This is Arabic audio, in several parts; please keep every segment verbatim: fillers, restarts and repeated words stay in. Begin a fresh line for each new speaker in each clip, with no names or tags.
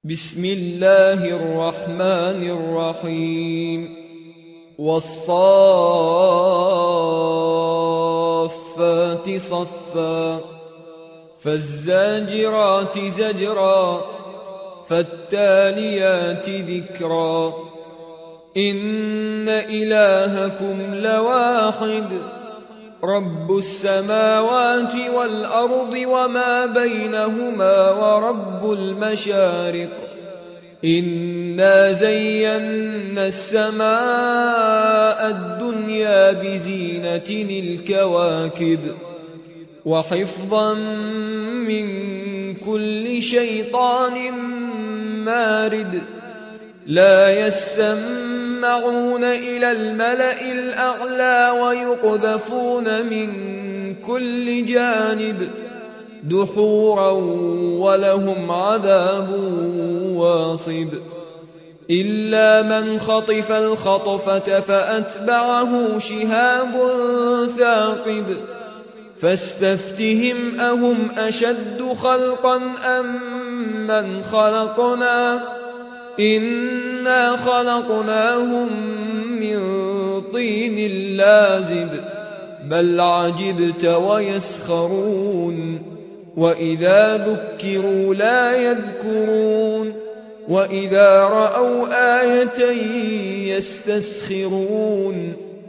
بسم الله الرحمن الرحيم والصافات صفا فالزاجرات زجرا فالتاليات ذكرا إن إلهكم لواحد رب السماوات والأرض وما بينهما ورب المشارق إنا زينا السماء الدنيا بزينة الكواكب وحفظا من كل شيطان مارد لا يسمعون إلى الملأ الأعلى ويقذفون من كل جانب دحورا ولهم عذاب واصب إلا من خطف الخطفة فأتبعه شهاب ثاقب فاستفتهم أهم أشد خلقا أم من خلقنا إنا خلقناهم من طين لازب بل عجبت ويسخرون وإذا ذكروا لا يذكرون وإذا رأوا آية يستسخرون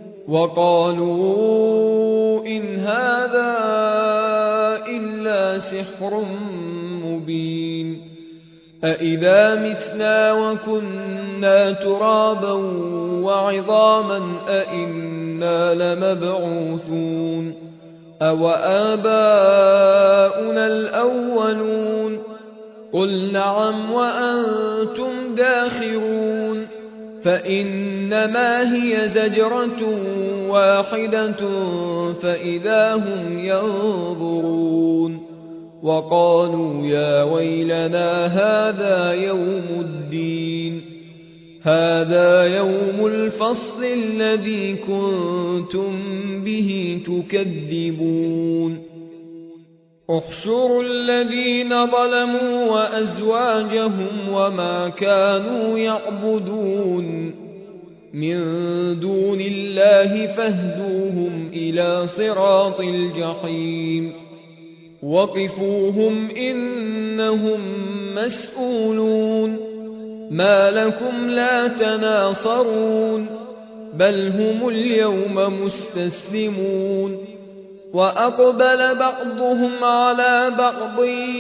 وقالوا إن هذا إلا سحر مبين أإذا متنا وكنا ترابا وعظاما أإنا لمبعوثون أو آباؤنا الأولون قل نعم وأنتم داخرون فإنما هي زجرة واحدة فإذا هم ينظرون وقالوا يا ويلنا هذا يوم الدين هذا يوم الفصل الذي كنتم به تكذبون احشروا الذين ظلموا وأزواجهم وما كانوا يعبدون من دون الله فاهدوهم إلى صراط الجحيم وقفوهم إنهم مسؤولون ما لكم لا تناصرون بل هم اليوم مستسلمون وأقبل بعضهم على بعض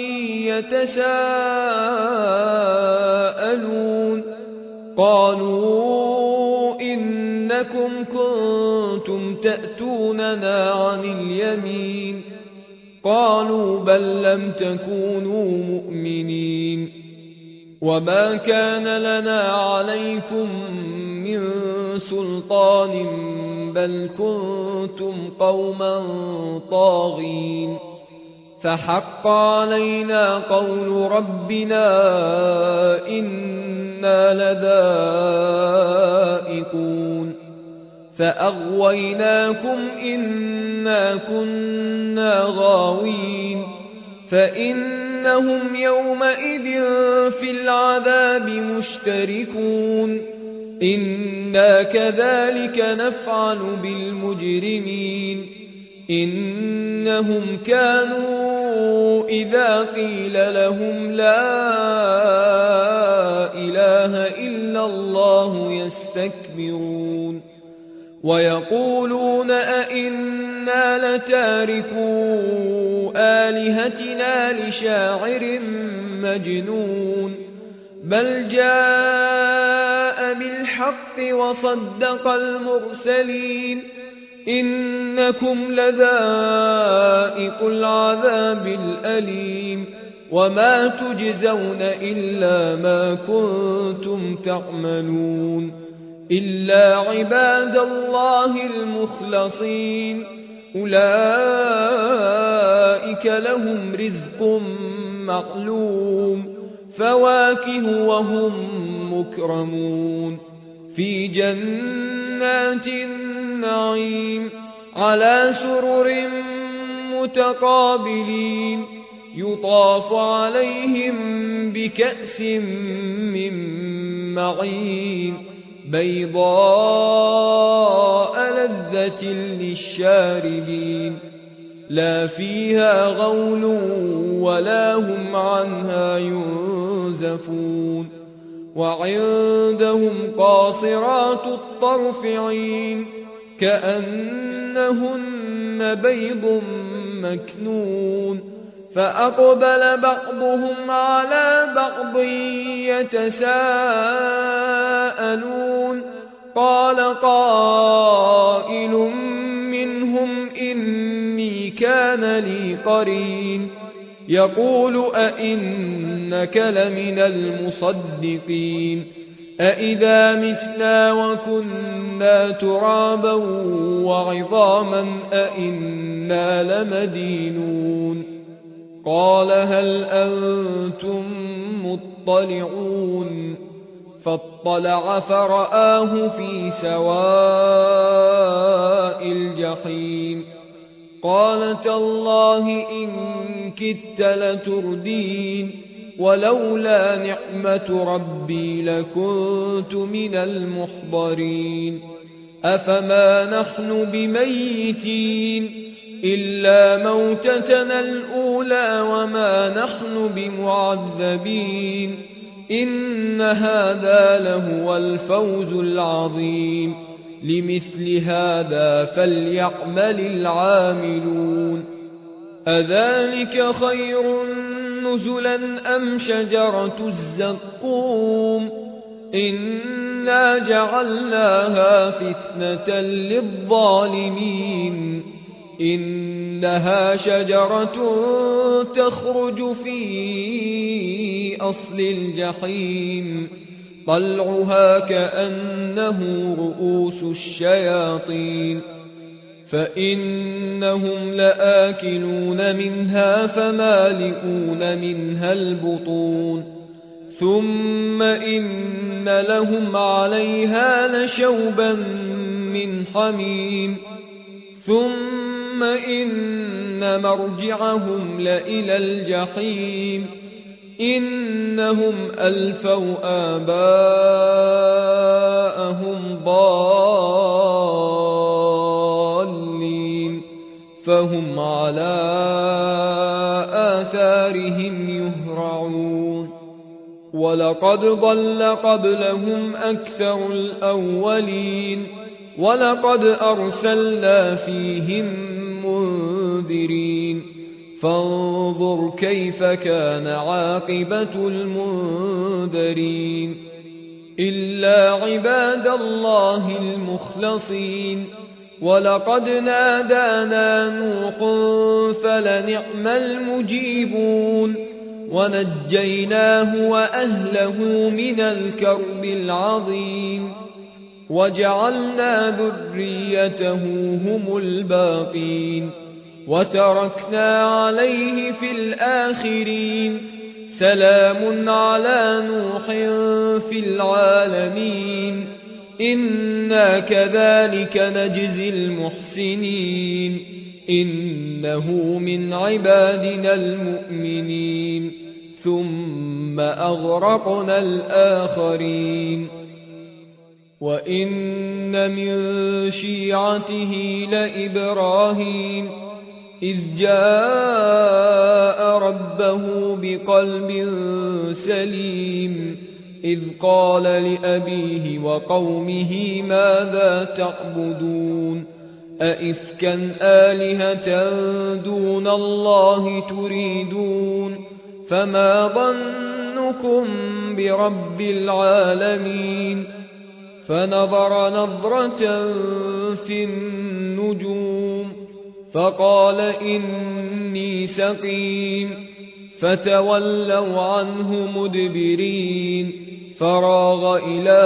يتساءلون قالوا إنكم كنتم تأتوننا عن اليمين قالوا بل لم تكونوا مؤمنين وما كان لنا عليكم من سلطان بل كنتم قوما طاغين فحق علينا قول ربنا إنا لذائقون فأغويناكم إنا كنا غاوين فإنهم يومئذ في العذاب مشتركون إنا كذلك نفعل بالمجرمين إنهم كانوا إذا قيل لهم لا إله إلا الله يستكبرون ويقولون أئنا لتاركو آلهتنا لشاعر مجنون بل جاء بالحق وصدق المرسلين إنكم لذائق العذاب الأليم وما تجزون إلا ما كنتم تعملون إلا عباد الله المخلصين أولئك لهم رزق معلوم فواكه وهم مكرمون في جنات النعيم على سرر متقابلين يطاف عليهم بكأس من معين بيضاء لذة للشاربين لا فيها غول ولا هم عنها ينزفون وعندهم قاصرات الطرف عين كأنهن بيض مكنون فأقبل بعضهم على بعض يتساءلون قال قائل منهم إني كان لي قرين يقول أئنك لمن المصدقين أئذا متنا وكنا ترابا وعظاما أئنا لمدينون قال هل أنتم مطلعون فاطلع فرآه في سواء الجحيم قال تالله إن كدت لتردين ولولا نعمة ربي لكنت من المحضرين أفما نحن بميتين إلا موتتنا الأولى وما نحن بمعذبين إن هذا لهو الفوز العظيم لمثل هذا فليعمل العاملون أذلك خير نزلا أم شجرة الزقوم إنا جعلناها فتنة للظالمين إنها شجرة تخرج في أصل الجحيم طلعها كأنه رؤوس الشياطين فإنهم لآكلون منها فمالئون منها البطون ثم إن لهم عليها لشوبا من حميم ثم إن مرجعهم لإلى الجحيم إنهم ألفوا آباءهم ضالين فهم على آثارهم يهرعون ولقد ضل قبلهم أكثر الأولين ولقد أرسلنا فيهم منذرين فانظر كيف كان عاقبة المنذرين إلا عباد الله المخلصين ولقد نادانا نوح فلنعم المجيبون ونجيناه وأهله من الكرب العظيم وجعلنا ذريته هم الباقين وتركنا عليه في الآخرين سلام على نوح في العالمين إنا كذلك نجزي المحسنين إنه من عبادنا المؤمنين ثم أغرقنا الآخرين وإن من شيعته لإبراهيم إذ جاء ربه بقلب سليم إذ قال لأبيه وقومه ماذا تعبدون أئفكا آلهة دون الله تريدون فما ظنكم برب العالمين فنظر نظرة في النجوم فقال إني سقيم فتولوا عنه مدبرين فراغ إلى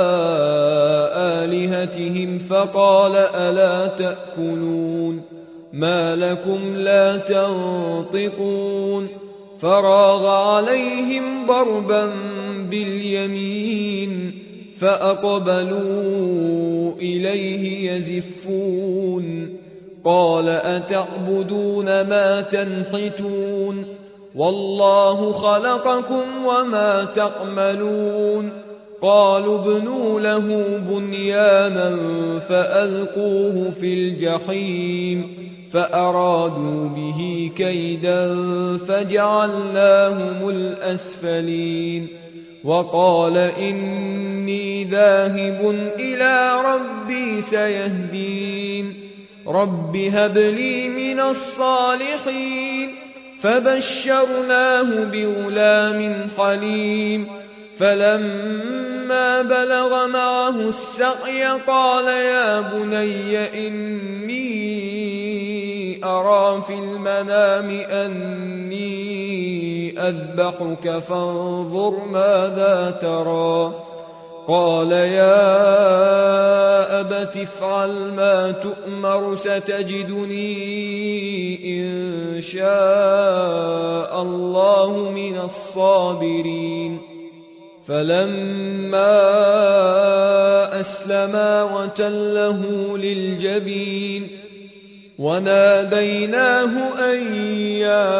آلهتهم فقال ألا تأكلون ما لكم لا تنطقون فراغ عليهم ضربا باليمين فأقبلوا إليه يزفون قال أتعبدون ما تنحتون والله خلقكم وما تعملون قالوا ابنوا له بنيانا فألقوه في الجحيم فأرادوا به كيدا فجعلناهم الأسفلين وقال إني ذاهب إلى ربي سيهدين رب هب لي من الصالحين فبشرناه بغلام حليم فلما بلغ معه السعي قال يا بني إني أرى في المنام أني أذبحك فانظر ماذا ترى قال يا أبت افعل ما تؤمر ستجدني إن شاء الله من الصابرين فلما أسلما وتله للجبين وناديناه أن يا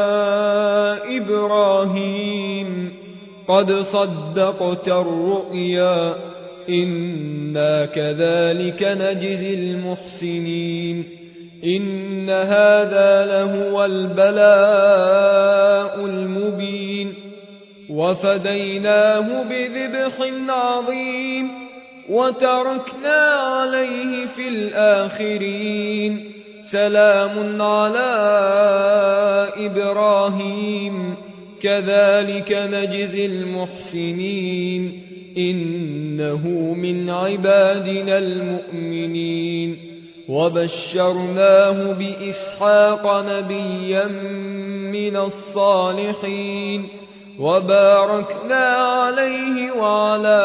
إبراهيم قد صدقت الرؤيا إنا كذلك نجزي المحسنين إن هذا لهو البلاء المبين وفديناه بذبح عظيم وتركنا عليه في الآخرين سلام على إبراهيم كذلك نجزي المحسنين إنه من عبادنا المؤمنين وبشرناه بإسحاق نبيا من الصالحين وباركنا عليه وعلى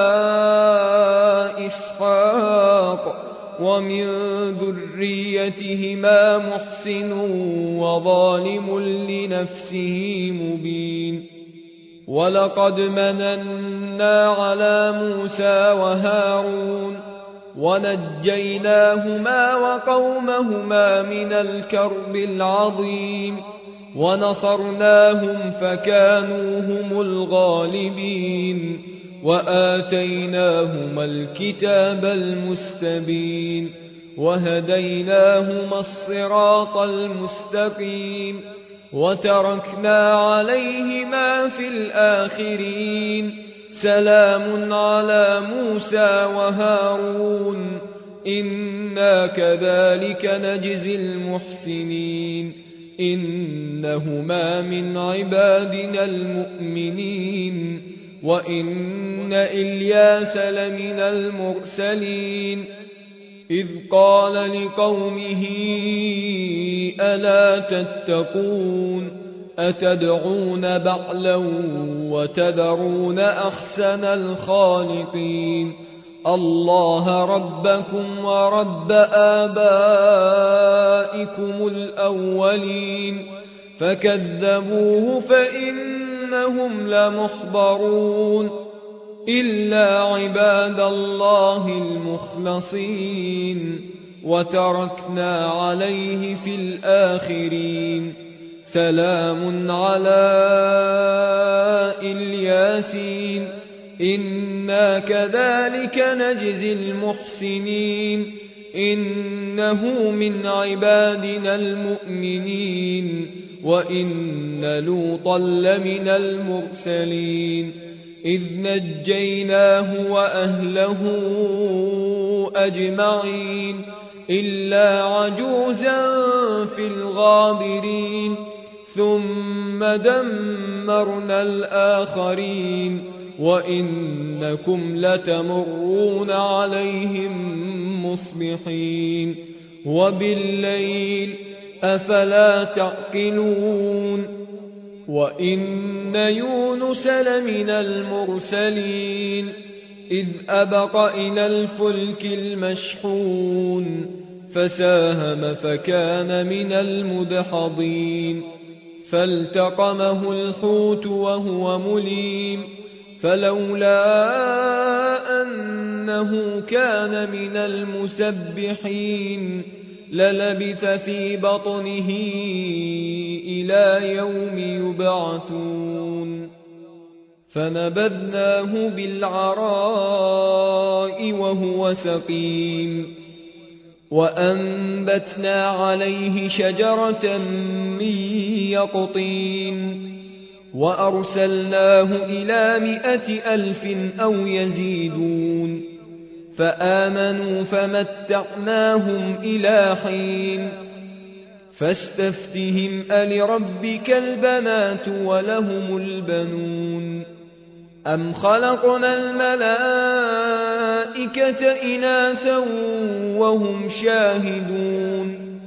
إسحاق ومن ذريتهما محسن وظالم لنفسه مبين ولقد مننا على موسى وهارون ونجيناهما وقومهما من الكرب العظيم ونصرناهم فكانوا هم الغالبين وآتيناهما الكتاب المستبين وهديناهما الصراط المستقيم وتركنا عليهما في الآخرين سلام على موسى وهارون إنا كذلك نجزي المحسنين إنهما من عبادنا المؤمنين وإن إلياس لمن المرسلين إذ قال لقومه ألا تتقون أتدعون بعلا وتذرون أحسن الخالقين الله ربكم ورب آبائكم الأولين فكذبوه فإنهم لمحضرون إلا عباد الله المخلصين وتركنا عليه في الآخرين سلام على الياسين إنا كذلك نجزي المحسنين إنه من عبادنا المؤمنين وإن لوطا لمن المرسلين إذ نجيناه وأهله أجمعين إلا عجوزا في الغابرين ثم دمرنا الآخرين وإنكم لتمرون عليهم مصبحين وبالليل أفلا تعقلون وإن يونس لمن المرسلين إذ أبق إلى الفلك المشحون فساهم فكان من المدحضين فالتقمه الحوت وهو مليم فلولا أنه كان من المسبحين للبث في بطنه إلى إلى يوم يبعثون فنبذناه بالعراء وهو سقيم وأنبتنا عليه شجرة من يقطين وأرسلناه إلى مائة ألف أو يزيدون فآمنوا فمتعناهم إلى حين فاستفتهم ألربك البنات ولهم البنون أم خلقنا الملائكة إناثا وهم شاهدون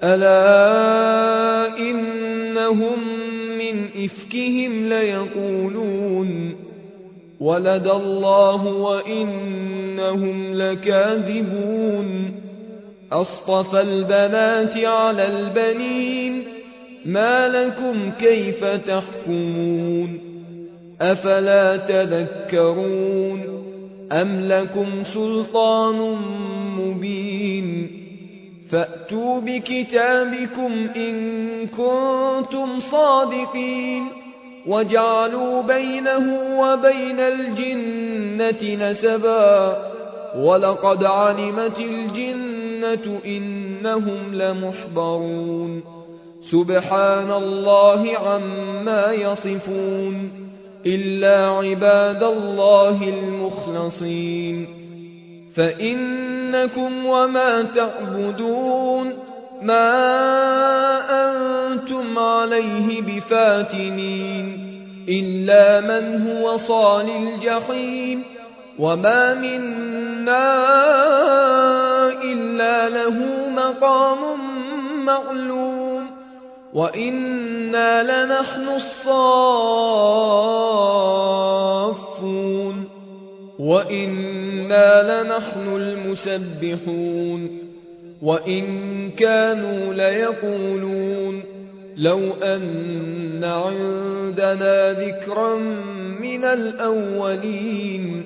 ألا إنهم من إفكهم ليقولون ولد الله وإنهم لكاذبون أصطفى البنات على البنين ما لكم كيف تحكمون أفلا تذكرون أم لكم سلطان مبين فأتوا بكتابكم إن كنتم صادقين وجعلوا بينه وبين الجنة نسبا ولقد علمت الجنة إنهم لمحضرون سبحان الله عما يصفون إلا عباد الله المخلصين فإنكم وما تعبدون ما أنتم عليه بفاتنين إلا من هو صال الجحيم وما منا إلا له مقام معلوم وإنا لنحن الصافون وإنا لنحن المسبحون وإن كانوا ليقولون لو أن عندنا ذكرا من الأولين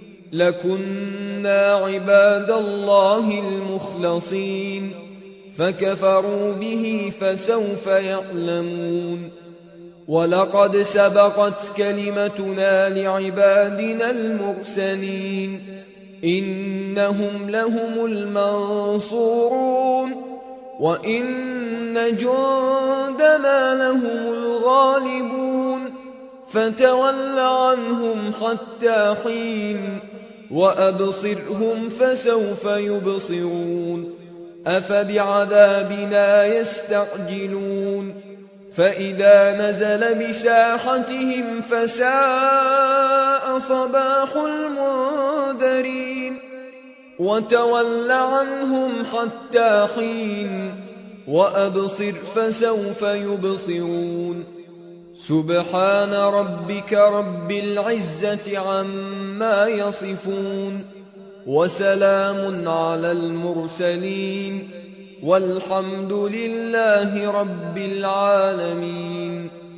لكنا عباد الله المخلصين فكفروا به فسوف يعلمون ولقد سبقت كلمتنا لعبادنا المرسلين إنهم لهم المنصورون وإن جندنا لهم الغالبون فتول عنهم حتى حين وأبصرهم فسوف يبصرون أفبعذابنا يستعجلون فإذا نزل بساحتهم فساء صباح المنذرين وتول عنهم حتى حين وأبصر فسوف يبصرون سبحان ربك رب العزة عما يصفون وسلام على المرسلين والحمد لله رب العالمين.